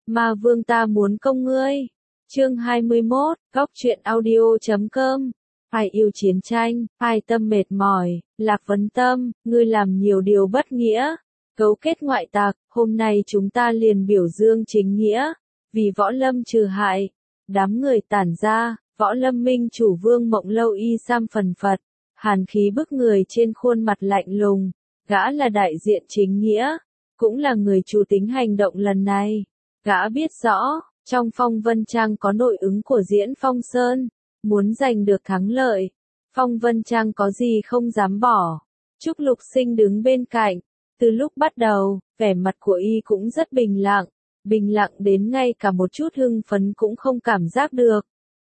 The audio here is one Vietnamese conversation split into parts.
Ma vương ta muốn công ngươi. Chương 21, góc truyện audio.com. Ai yêu chiến tranh, ai tâm mệt mỏi, Lạc Vấn Tâm, ngươi làm nhiều điều bất nghĩa, cấu kết ngoại tặc, hôm nay chúng ta liền biểu dương chính nghĩa, vì võ lâm trừ hại. Đám người tản ra, võ lâm minh chủ Vương Mộng Lâu y sam phần phật, hàn khí bức người trên khuôn mặt lạnh lùng, gã là đại diện chính nghĩa, cũng là người chủ tính hành động lần này. Gã biết rõ, trong Phong Vân Trang có nội ứng của Diễn Phong Sơn, muốn giành được thắng lợi, Phong Vân Trang có gì không dám bỏ. Trúc Lục Sinh đứng bên cạnh, từ lúc bắt đầu, vẻ mặt của y cũng rất bình lặng đến ngay cả một chút hưng phấn cũng không cảm giác được.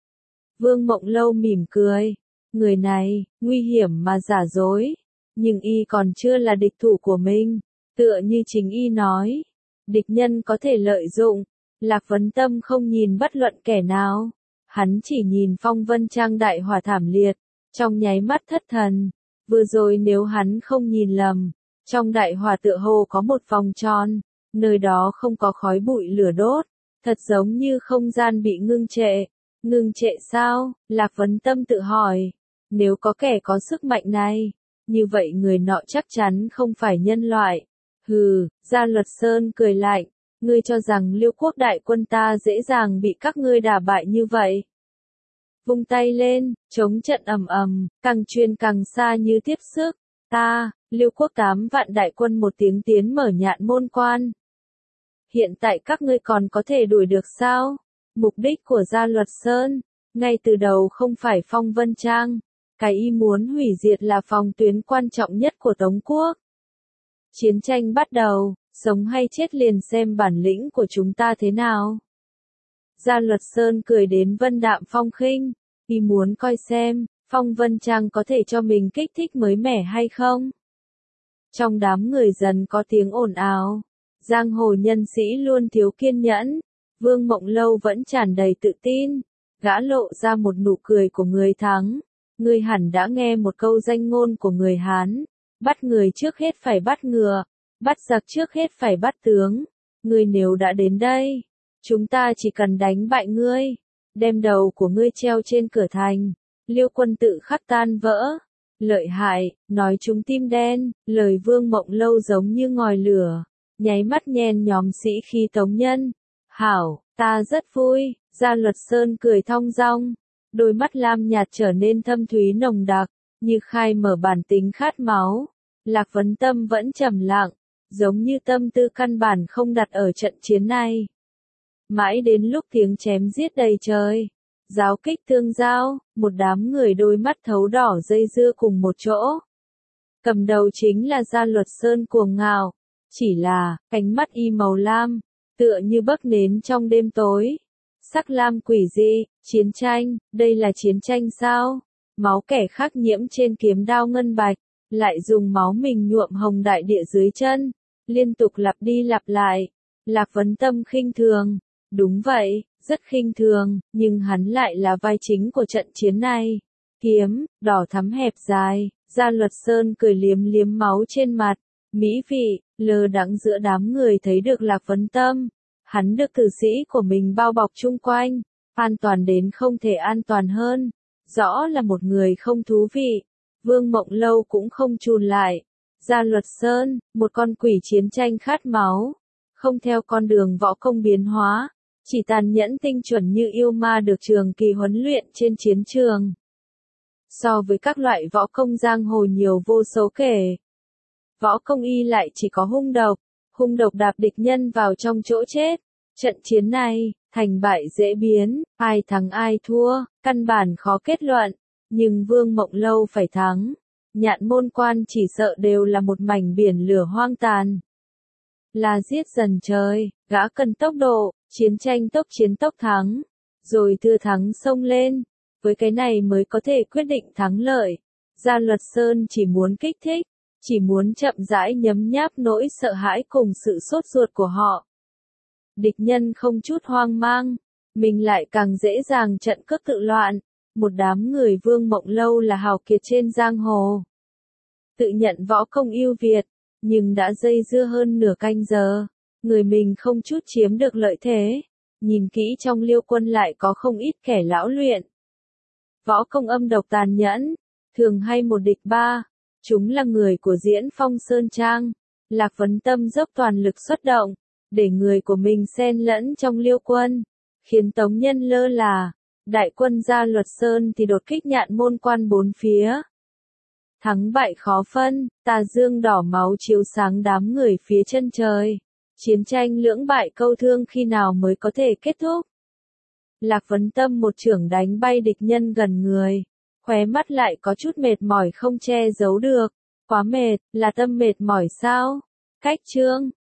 Vương Mộng Lâu mỉm cười, người này, nguy hiểm mà giả dối, nhưng y còn chưa là địch thủ của mình, tựa như chính y nói, địch nhân có thể lợi dụng. Lạc Vấn Tâm không nhìn bất luận kẻ nào, hắn chỉ nhìn Phong Vân Trang đại hỏa thảm liệt, trong nháy mắt thất thần. Vừa rồi nếu hắn không nhìn lầm, trong đại hỏa tựa hồ có một vòng tròn, nơi đó không có khói bụi lửa đốt, thật giống như không gian bị ngưng trệ. Ngưng trệ sao? Lạc Vấn Tâm tự hỏi, nếu có kẻ có sức mạnh này, như vậy người nọ chắc chắn không phải nhân loại. Hừ, Gia Luật Sơn cười lạnh. Ngươi cho rằng Liêu quốc đại quân ta dễ dàng bị các ngươi đả bại như vậy? Vung tay lên, chống trận ầm ầm, càng truyền càng xa như tiếp sức. Ta, Liêu quốc 8 vạn đại quân một tiếng tiến mở Nhạn Môn Quan. Hiện tại các ngươi còn có thể đuổi được sao? Mục đích của Gia Luật Sơn, ngay từ đầu không phải Phong Vân Trang. Cái y muốn hủy diệt là phòng tuyến quan trọng nhất của Tống Quốc. Chiến tranh bắt đầu. Sống hay chết liền xem bản lĩnh của chúng ta thế nào. Gia Luật Sơn cười đến vân đạm phong khinh, y muốn coi xem, Phong Vân Trang có thể cho mình kích thích mới mẻ hay không. Trong đám người dần có tiếng ồn ào, giang hồ nhân sĩ luôn thiếu kiên nhẫn, Vương Mộng Lâu vẫn tràn đầy tự tin, gã lộ ra một nụ cười của người thắng. Ngươi hẳn đã nghe một câu danh ngôn của người Hán, bắt người trước hết phải bắt ngựa. Bắt giặc trước hết phải bắt tướng. Ngươi nếu đã đến đây, chúng ta chỉ cần đánh bại ngươi, đem đầu của ngươi treo trên cửa thành, Liêu quân tự khắc tan vỡ. Lợi hại, nói chúng tim đen, lời Vương Mộng Lâu giống như ngòi lửa, nháy mắt nhen nhóm sĩ khí tống nhân. Hảo, ta rất vui. Gia Luật Sơn cười thong dong, đôi mắt lam nhạt trở nên thâm thúy nồng đặc, như khai mở bản tính khát máu. Lạc Vấn Tâm vẫn trầm lặng, giống như tâm tư căn bản không đặt ở trận chiến này. Mãi đến lúc tiếng chém giết đầy trời, giáo kích tương giao, một đám người đôi mắt thấu đỏ dây dưa cùng một chỗ. Cầm đầu chính là Gia Luật Sơn cuồng ngạo, chỉ là, ánh mắt y màu lam, tựa như bấc nến trong đêm tối. Sắc lam quỷ dị, chiến tranh, đây là chiến tranh sao? Máu kẻ khác nhiễm trên kiếm đao ngân bạch, lại dùng máu mình nhuộm hồng đại địa dưới chân. Liên tục lặp đi lặp lại. Lạc Vấn Tâm khinh thường. Đúng vậy, rất khinh thường, nhưng hắn lại là vai chính của trận chiến này. Kiếm, đỏ thắm hẹp dài, Gia Luật Sơn cười liếm liếm máu trên mặt. Mỹ vị, lơ đãng giữa đám người thấy được Lạc Vấn Tâm. Hắn được tử sĩ của mình bao bọc chung quanh, an toàn đến không thể an toàn hơn. Rõ là một người không thú vị. Vương Mộng Lâu cũng không chùn lại. Gia Luật Sơn, một con quỷ chiến tranh khát máu, không theo con đường võ công biến hóa, chỉ tàn nhẫn tinh chuẩn như yêu ma được trường kỳ huấn luyện trên chiến trường. So với các loại võ công giang hồ nhiều vô số kể, võ công y lại chỉ có hung độc đạp địch nhân vào trong chỗ chết. Trận chiến này, thành bại dễ biến, ai thắng ai thua, căn bản khó kết luận, nhưng Vương Mộng Lâu phải thắng. Nhạn Môn Quan chỉ sợ đều là một mảnh biển lửa hoang tàn. Là giết dần trời, gã cần tốc độ, chiến tranh tốc chiến tốc thắng, rồi thừa thắng xông lên, với cái này mới có thể quyết định thắng lợi. Gia Luật Sơn chỉ muốn kích thích, chỉ muốn chậm rãi nhấm nháp nỗi sợ hãi cùng sự sốt ruột của họ. Địch nhân không chút hoang mang, mình lại càng dễ dàng trận cước tự loạn. Một đám người Vương Mộng Lâu là hào kiệt trên giang hồ, tự nhận võ công ưu việt, nhưng đã dây dưa hơn nửa canh giờ, người mình không chút chiếm được lợi thế. Nhìn kỹ trong Liêu quân lại có không ít kẻ lão luyện. Võ công âm độc tàn nhẫn, thường hay một địch ba. Chúng là người của Diễn Phong Sơn Trang. Lạc Vấn Tâm dốc toàn lực xuất động, để người của mình xen lẫn trong Liêu quân, khiến Tống Nhân lơ là. Đại quân ra Luật Sơn thì đột kích Nhạn Môn quan bốn phía. Thắng bại khó phân, tà dương đỏ máu chiếu sáng đám người phía chân trời. Chiến tranh lưỡng bại câu thương khi nào mới có thể kết thúc? Lạc Vấn Tâm một chưởng đánh bay địch nhân gần người. Khóe mắt lại có chút mệt mỏi không che giấu được. Quá mệt, là tâm mệt mỏi sao? Cách chương